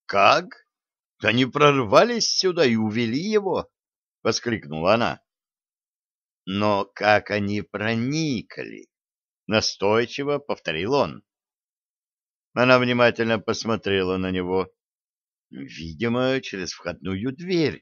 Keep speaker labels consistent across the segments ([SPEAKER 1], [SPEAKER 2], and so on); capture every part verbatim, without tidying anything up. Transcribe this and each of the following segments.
[SPEAKER 1] как? Они прорвались сюда и увели его? — воскликнула она. — Но как они проникли? — настойчиво повторил он. Она внимательно посмотрела на него. — Видимо, через входную дверь.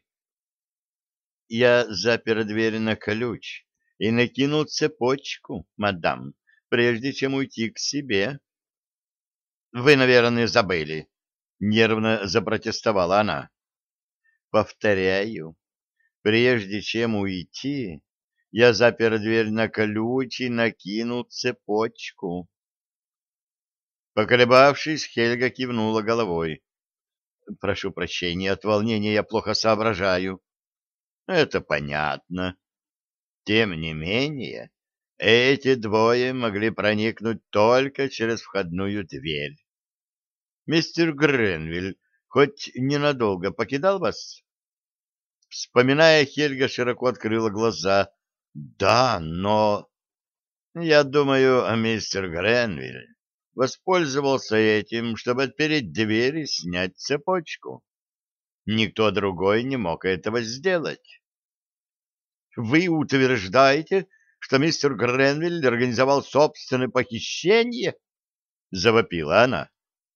[SPEAKER 1] Я запер дверь на ключ и накинул цепочку, мадам, прежде чем уйти к себе. — Вы, наверное, забыли, — нервно запротестовала она. — Повторяю, прежде чем уйти, я запер дверь на ключ и накинул цепочку. Поколебавшись, Хельга кивнула головой. — Прошу прощения, от волнения я плохо соображаю. — Это понятно. Тем не менее, эти двое могли проникнуть только через входную дверь. Мистер Гренвилл хоть ненадолго покидал вас? Вспоминая, Хельга широко открыла глаза. Да, но... Я думаю, мистер Гренвилл воспользовался этим, чтобы отпереть дверь и снять цепочку. Никто другой не мог этого сделать. Вы утверждаете, что мистер Гренвилл организовал собственное похищение? Завопила она.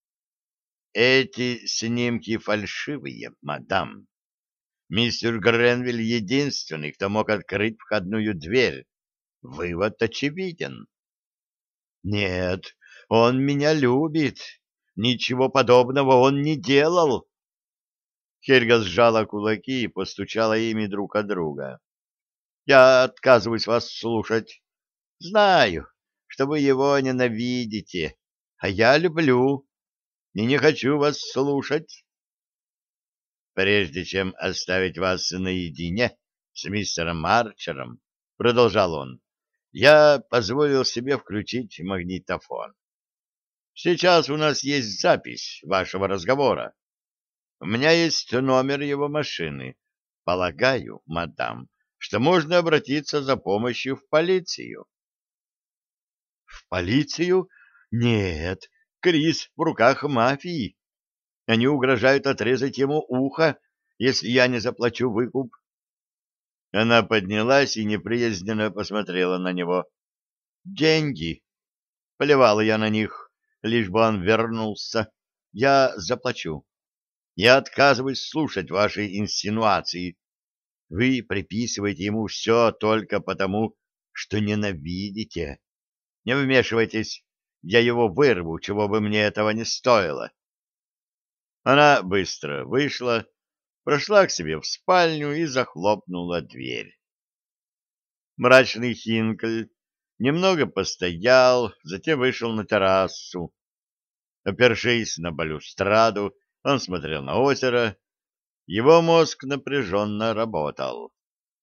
[SPEAKER 1] Эти снимки фальшивые, мадам. Мистер Гренвилл единственный, кто мог открыть входную дверь. Вывод очевиден. Нет, он меня любит. Ничего подобного он не делал. Хельга сжала кулаки и постучала ими друг от друга. Я отказываюсь вас слушать. Знаю, что вы его ненавидите, а я люблю и не хочу вас слушать. Прежде чем оставить вас наедине с мистером Марчером, продолжал он, я позволил себе включить магнитофон. Сейчас у нас есть запись вашего разговора. У меня есть номер его машины. Полагаю, мадам, что можно обратиться за помощью в полицию. В полицию? Нет, Крис в руках мафии. Они угрожают отрезать ему ухо, если я не заплачу выкуп. Она поднялась и неприязненно посмотрела на него. Деньги. Плевала я на них, лишь бы он вернулся. Я заплачу. Я отказываюсь слушать ваши инсинуации. Вы приписываете ему все только потому, что ненавидите. Не вмешивайтесь, я его вырву, чего бы мне этого не стоило. Она быстро вышла, прошла к себе в спальню и захлопнула дверь. Мрачный Хинкль немного постоял, затем вышел на террасу. Опершись на балюстраду, он смотрел на озеро. Его мозг напряженно работал.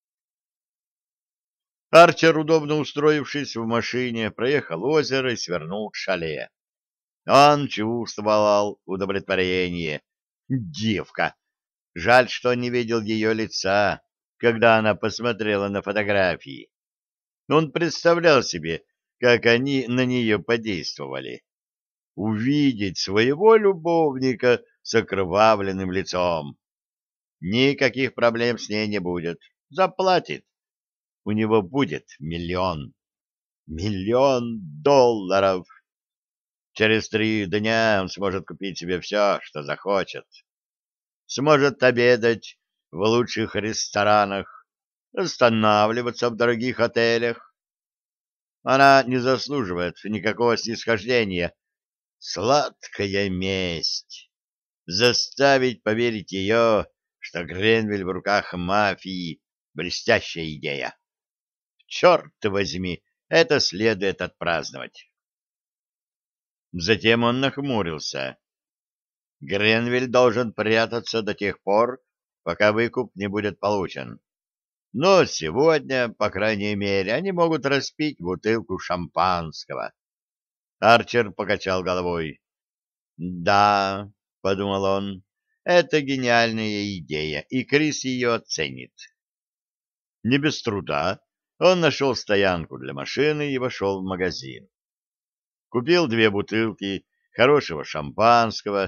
[SPEAKER 1] Арчер, удобно устроившись в машине, проехал озеро и свернул к шале. Он чувствовал удовлетворение. Девка! Жаль, что не видел ее лица, когда она посмотрела на фотографии. Он представлял себе, как они на нее подействовали. Увидеть своего любовника с окровавленным лицом. Никаких проблем с ней не будет. Заплатит. У него будет миллион. Миллион долларов. Через три дня он сможет купить себе все, что захочет. Сможет обедать в лучших ресторанах, останавливаться в дорогих отелях. Она не заслуживает никакого снисхождения. Сладкая месть. Заставить поверить ее, что Гренвилл в руках мафии — блестящая идея. Черт возьми, это следует отпраздновать. Затем он нахмурился. Гренвилл должен прятаться до тех пор, пока выкуп не будет получен. Но сегодня, по крайней мере, они могут распить бутылку шампанского. Арчер покачал головой. «Да», — подумал он, — «это гениальная идея, и Крис ее оценит». Не без труда он нашел стоянку для машины и вошел в магазин. Купил две бутылки хорошего шампанского,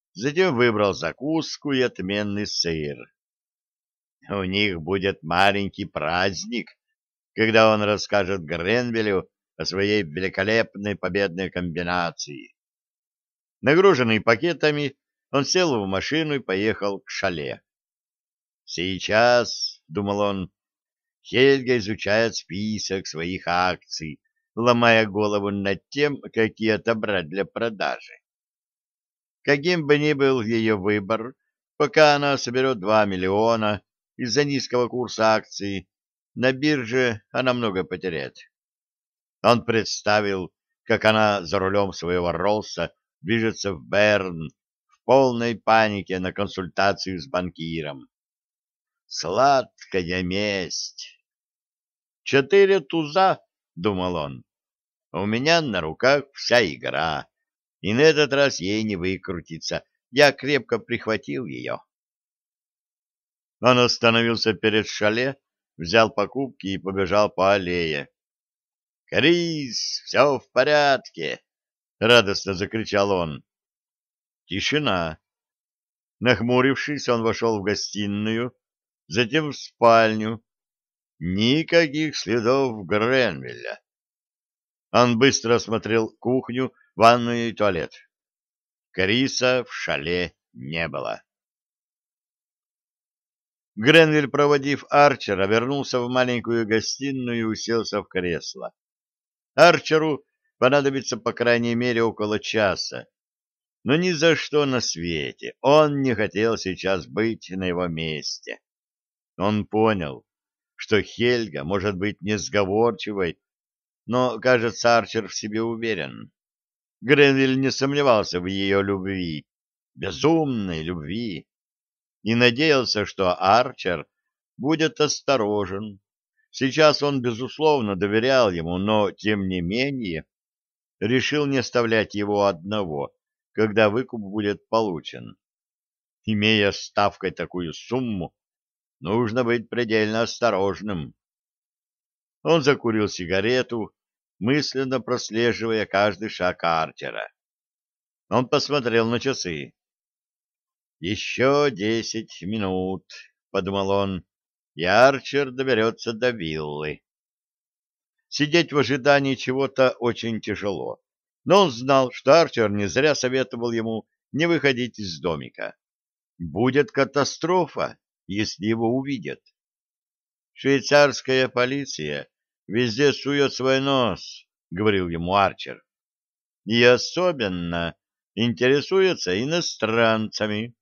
[SPEAKER 1] затем выбрал закуску и отменный сыр. У них будет маленький праздник, когда он расскажет Гренвиллю о своей великолепной победной комбинации. Нагруженный пакетами, он сел в машину и поехал к шале. «Сейчас», — думал он, — Хельга изучает список своих акций, ломая голову над тем, какие отобрать для продажи. Каким бы ни был ее выбор, пока она соберет два миллиона из-за низкого курса акций, на бирже она много потеряет. Он представил, как она за рулем своего Роллса движется в Берн в полной панике на консультацию с банкиром. Сладкая месть! Четыре туза, — думал он, — у меня на руках вся игра, и на этот раз ей не выкрутиться. Я крепко прихватил ее. Он остановился перед шале, взял покупки и побежал по аллее. «Крис, все в порядке!» — радостно закричал он. Тишина. Нахмурившись, он вошел в гостиную, затем в спальню. Никаких следов Гренвилля. Он быстро осмотрел кухню, ванную и туалет. Криса в шале не было. Гренвиль, проводив Арчера, вернулся в маленькую гостиную и уселся в кресло. Арчеру понадобится по крайней мере около часа, но ни за что на свете он не хотел сейчас быть на его месте. Он понял, что Хельга может быть несговорчивой, но, кажется, Арчер в себе уверен. Гренвиль не сомневался в ее любви, безумной любви, и надеялся, что Арчер будет осторожен. Сейчас он, безусловно, доверял ему, но, тем не менее, решил не оставлять его одного, когда выкуп будет получен. Имея ставкой такую сумму, нужно быть предельно осторожным. Он закурил сигарету, мысленно прослеживая каждый шаг Арчера. Он посмотрел на часы. «Еще десять минут», — подумал он, — «и Арчер доберется до виллы». Сидеть в ожидании чего-то очень тяжело, но он знал, что Арчер не зря советовал ему не выходить из домика. Будет катастрофа, если его увидят. «Швейцарская полиция везде сует свой нос», — говорил ему Арчер, — «и особенно интересуется иностранцами».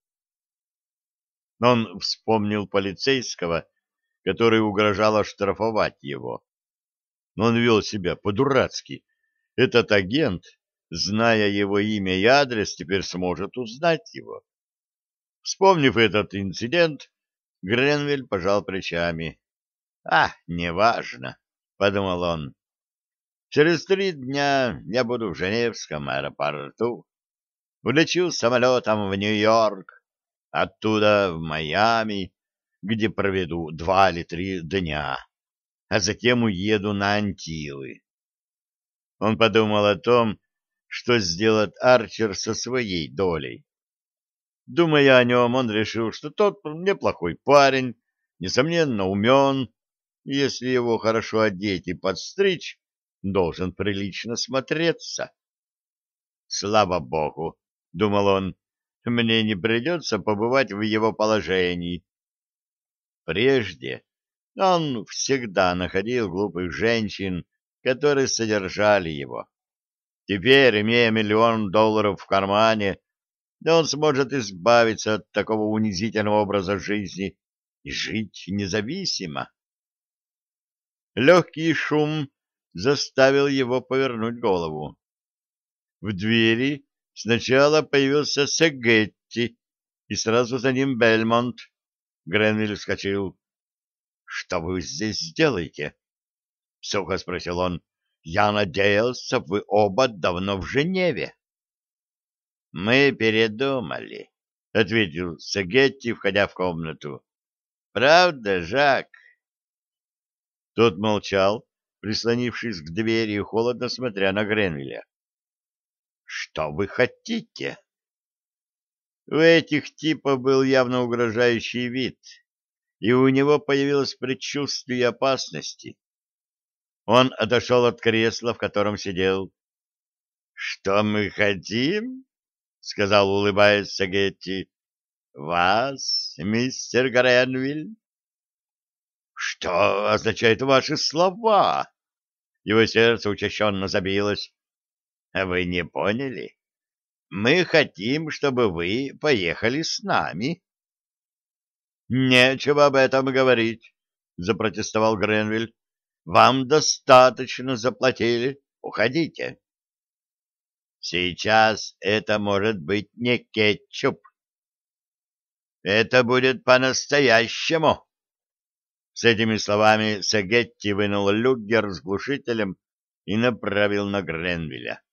[SPEAKER 1] Он вспомнил полицейского, который угрожал оштрафовать его. Он вел себя по-дурацки. Этот агент, зная его имя и адрес, теперь сможет узнать его. Вспомнив этот инцидент, Гренвиль пожал плечами. «А, неважно», — подумал он. «Через три дня я буду в Женевском аэропорту. Улечу самолетом в Нью-Йорк, оттуда в Майами, где проведу два или три дня, а затем уеду на Антилы». Он подумал о том, что сделает Арчер со своей долей. Думая о нем, он решил, что тот неплохой парень, несомненно умен, и если его хорошо одеть и подстричь, должен прилично смотреться. «Слава богу», — думал он, — «мне не придется побывать в его положении». Прежде он всегда находил глупых женщин, которые содержали его. Теперь, имея миллион долларов в кармане, он сможет избавиться от такого унизительного образа жизни и жить независимо. Легкий шум заставил его повернуть голову. В двери сначала появился Сегетти, и сразу за ним Бельмонт. Гренвиль вскочил. — Что вы здесь делаете? — сухо спросил он. — Я надеялся, вы оба давно в Женеве. — Мы передумали, — ответил Сегетти, входя в комнату. — Правда, Жак? Тот молчал, прислонившись к двери и холодно смотря на Гренвилля. — Что вы хотите? У этих типов был явно угрожающий вид, и у него появилось предчувствие опасности. Он отошел от кресла, в котором сидел. — Что мы хотим? — сказал, улыбаясь Сагетти. — Вас, мистер Гренвиль? — Что означают ваши слова? Его сердце учащенно забилось. — Вы не поняли? Мы хотим, чтобы вы поехали с нами. — Нечего об этом говорить, — запротестовал Гренвиль. — Вам достаточно заплатили. Уходите. — Сейчас это может быть не кетчуп. Это будет по-настоящему. С этими словами Сагетти вынул люгер с глушителем и направил на Гренвилля.